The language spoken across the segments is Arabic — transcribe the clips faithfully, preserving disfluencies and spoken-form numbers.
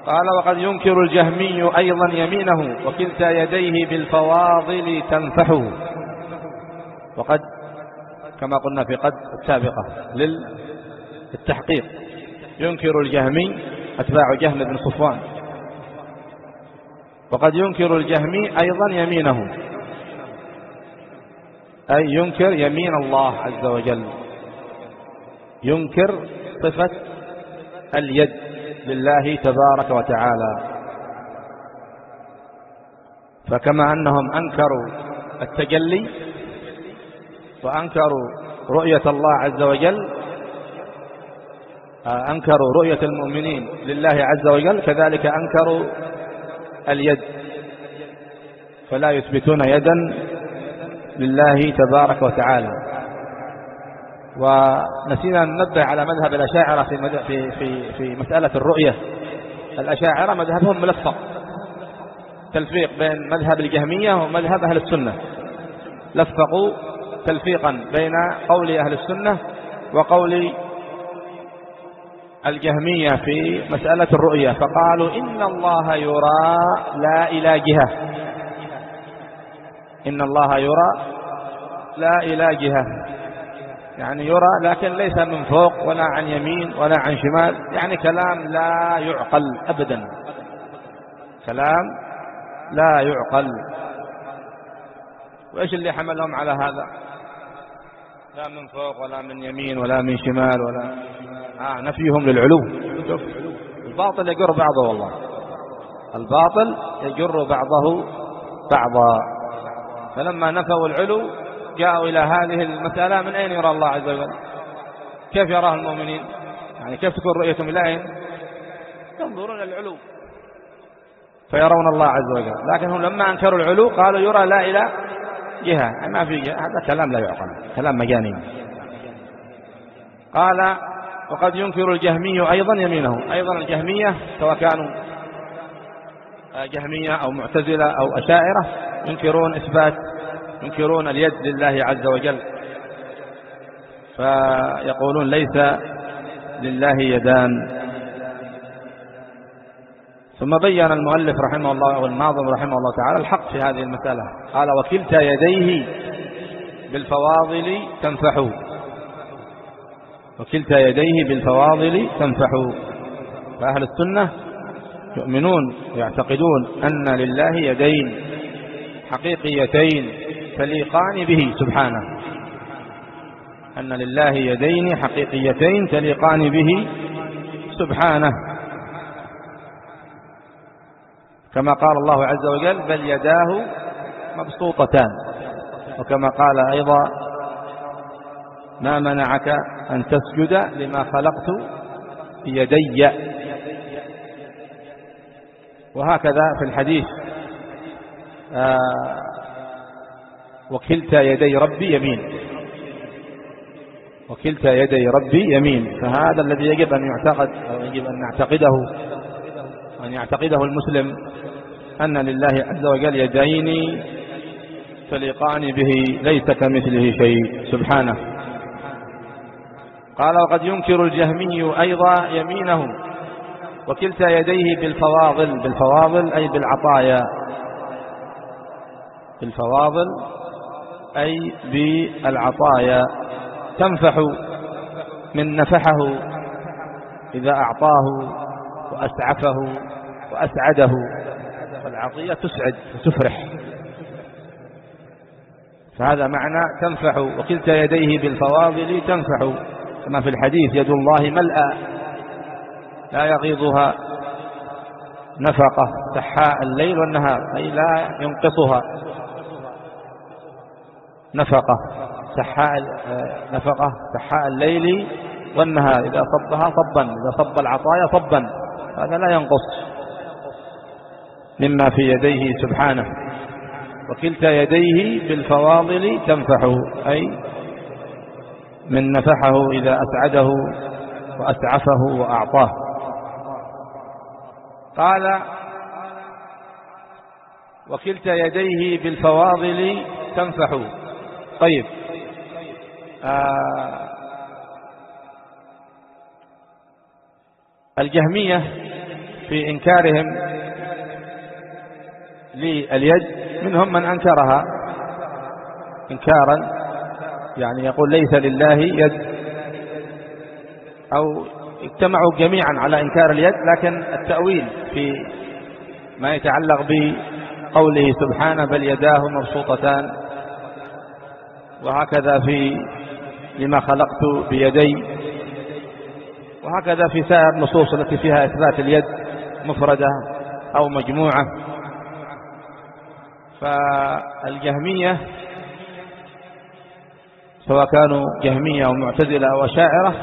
قال وقد ينكر الجهمي أيضا يمينه وكلتا يديه بالفواضل تنفحه. وقد كما قلنا في قد السابقة للتحقيق، ينكر الجهمي أتباع جهم بن صفوان، وقد ينكر الجهمي أيضا يمينه، أي ينكر يمين الله عز وجل، ينكر صفة اليد لله تبارك وتعالى. فكما أنهم أنكروا التجلي وأنكروا رؤية الله عز وجل، أنكروا رؤية المؤمنين لله عز وجل، كذلك أنكروا اليد، فلا يثبتون يدا لله تبارك وتعالى. ونسينا ننبه على مذهب الأشاعرة في في في في مسألة الرؤية. الأشاعرة مذهبهم ملفق، تلفيق بين مذهب الجهمية ومذهب أهل السنة، لفقوا تلفيقا بين قول أهل السنة وقول الجهمية في مسألة الرؤية، فقالوا إن الله يرى لا إلى جهة، إن الله يرى لا إلى جهة، يعني يرى لكن ليس من فوق ولا عن يمين ولا عن شمال، يعني كلام لا يعقل أبدا، كلام لا يعقل. وإيش اللي حملهم على هذا؟ لا من فوق ولا من يمين ولا من شمال ولا آه نفيهم للعلو. شوف الباطل يجر بعضه، والله الباطل يجر بعضه بعضا. فلما نفوا العلو جاءوا إلى هذه المسألة، من أين يرى الله عز وجل؟ كيف يراه المؤمنين؟ يعني كيف تكون رؤيتهم إلى أين؟ ينظرون العلو فيرون الله عز وجل، لكن هم لما أنكروا العلو قالوا يرى لا إلى جهة، ما في جهة. هذا كلام لا يعقل، كلام مجانين. قال وقد ينكر الجهمي أيضا يمينه. أيضا الجهمية سواء كانوا جهمية أو معتزلة أو أشاعرة ينكرون إثبات، ينكرون اليد لله عز وجل، فيقولون ليس لله يدان. ثم بين المؤلف رحمه الله والناظم رحمه الله تعالى الحق في هذه المسألة، قال وكلتا يديه بالفواضل تنفح، وكلتا يديه بالفواضل تنفح. فأهل السنة يؤمنون ويعتقدون أن لله يدين حقيقيتين تليقان به سبحانه، أن لله يدين حقيقيتين تليقان به سبحانه، كما قال الله عز وجل بل يداه مبسوطتان، وكما قال أيضا ما منعك أن تسجد لما خلقت بيدي. وهكذا في الحديث آه وكلتا يدي ربي يمين، وكلتا يدي ربي يمين. فهذا الذي يجب أن يعتقد أو يجب أن نعتقده أن يعتقده المسلم، أن لله عز وجل يدين تليقان به ليس كمثله شيء سبحانه. قال وقد ينكر الجهمي أيضا يمينه وكلتا يديه بالفواضل. بالفواضل أي بالعطايا، بالفواضل أي بالعطايا. تنفح من نفحه إذا أعطاه وأسعفه وأسعده، والعطية تسعد وتفرح، فهذا معنى تنفح. وكلتا يديه بالفواضل تنفح، كما في الحديث يد الله ملأى لا يغيضها نفقة سحاء الليل والنهار، أي لا ينقصها نفقة سحاء نفقة سحاء الليل والنهار، إذا صبها صبا، إذا صب العطايا صبا، هذا لا ينقص مما في يديه سبحانه. وكلتا يديه بالفواضل تنفح، أي من نفحه إذا أسعده وأسعفه وأعطاه. قال وكلتا يديه بالفواضل تنفح. طيب آه الجهمية في إنكارهم لليد منهم من أنكرها إنكارا، يعني يقول ليس لله يد، أو اجتمعوا جميعا على إنكار اليد، لكن التأويل في ما يتعلق بقوله سبحانه بل يداه مبسوطتان، وهكذا في لما خلقت بيدي، وهكذا في سائر النصوص التي فيها إثبات اليد مفردة أو مجموعة. فالجهمية سواء كانوا جهمية أو معتزلة أو أشاعرة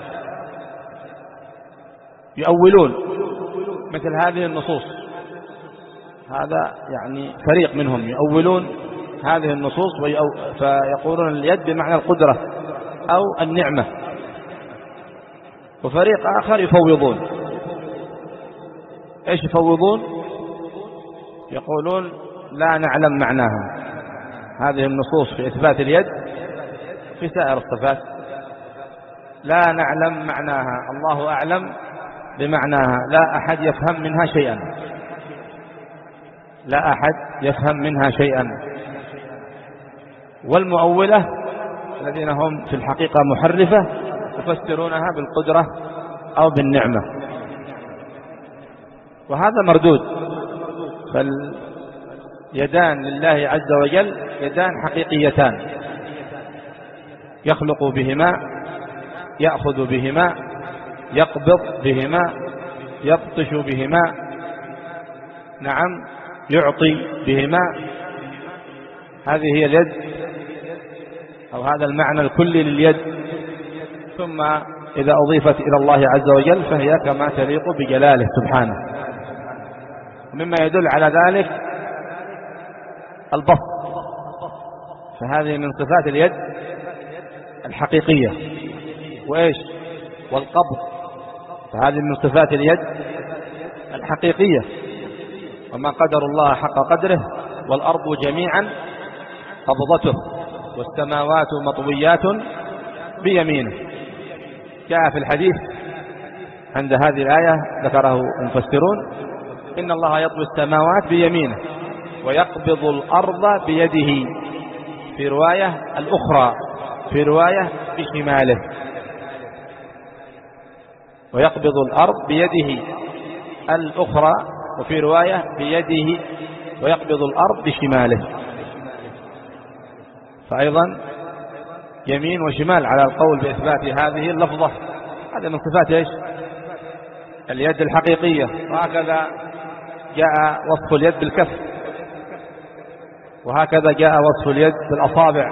يؤولون مثل هذه النصوص، هذا يعني فريق منهم يؤولون هذه النصوص فيقولون اليد بمعنى القدرة أو النعمة، وفريق آخر يفوضون. إيش يفوضون؟ يقولون لا نعلم معناها، هذه النصوص في إثبات اليد في سائر الصفات لا نعلم معناها، الله أعلم بمعناها، لا أحد يفهم منها شيئا، لا أحد يفهم منها شيئا. والمؤولة الذين هم في الحقيقة محرفة يفسرونها بالقدرة أو بالنعمة، وهذا مردود. فاليدان لله عز وجل يدان حقيقيتان، يخلق بهما، يأخذ بهما، يقبض بهما، يبطش بهما، نعم يعطي بهما. هذه هي اليد، أو هذا المعنى الكلي لليد. ثم إذا أضيفت إلى الله عز وجل فهي كما تليق بجلاله سبحانه. مما يدل على ذلك البسط، فهذه من صفات اليد الحقيقية. وإيش؟ والقبض، فهذه من صفات اليد الحقيقية. وما قدر الله حق قدره والأرض جميعا قبضته والسماوات مطويات بيمينه. جاء في الحديث عند هذه الآية ذكره المفسرون إن الله يطوي السماوات بيمينه ويقبض الأرض بيده، في رواية الأخرى في رواية بشماله، ويقبض الأرض بيده الأخرى وفي رواية بيده ويقبض الأرض بشماله. فأيضا يمين وشمال على القول بإثبات هذه اللفظة. هذا من صفات إيش؟ اليد الحقيقية. وهكذا جاء وصف اليد بالكف، وهكذا جاء وصف اليد بالأصابع.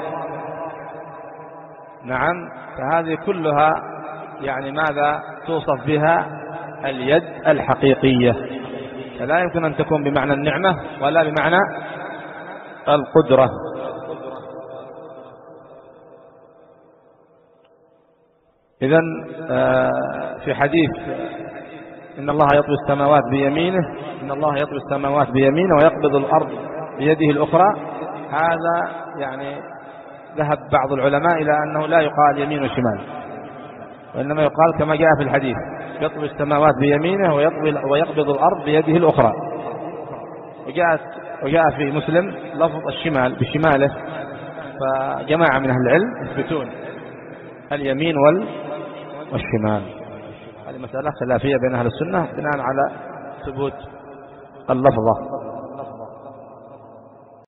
نعم، فهذه كلها يعني ماذا توصف بها اليد الحقيقية، فلا يمكن أن تكون بمعنى النعمة ولا بمعنى القدرة. إذن في حديث إن الله يطوي السماوات بيمينه، إن الله يطوي السماوات بيمينه ويقبض الأرض بيده الأخرى، هذا يعني ذهب بعض العلماء إلى أنه لا يقال يمين وشمال، وإنما يقال كما جاء في الحديث يطوي السماوات بيمينه ويقبض الأرض بيده الأخرى. وجاء وجاء في مسلم لفظ الشمال بشماله. فجماعة من أهل العلم يثبتون اليمين والشمال. هذه مسألة خلافية بين أهل السنة بناء على ثبوت اللفظة.